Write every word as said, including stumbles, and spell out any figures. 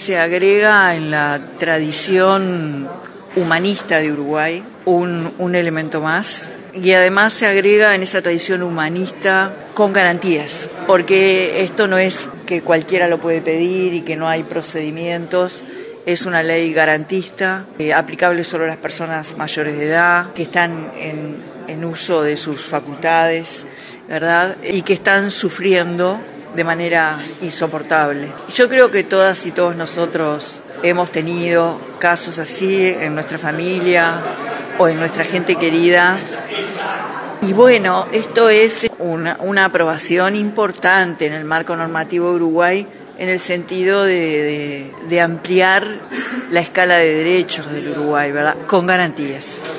se agrega en la tradición humanista de Uruguay un, un elemento más, y además se agrega en esa tradición humanista con garantías, porque esto no es que cualquiera lo puede pedir y que no hay procedimientos. Es una ley garantista, eh, aplicable solo a las personas mayores de edad, que están en, en uso de sus facultades, ¿verdad? Y que están sufriendo de manera insoportable. Yo creo que todas y todos nosotros hemos tenido casos así en nuestra familia o en nuestra gente querida. Y bueno, esto es una, una aprobación importante en el marco normativo de Uruguay, en el sentido de, de, de ampliar la escala de derechos del Uruguay, ¿verdad? Con garantías.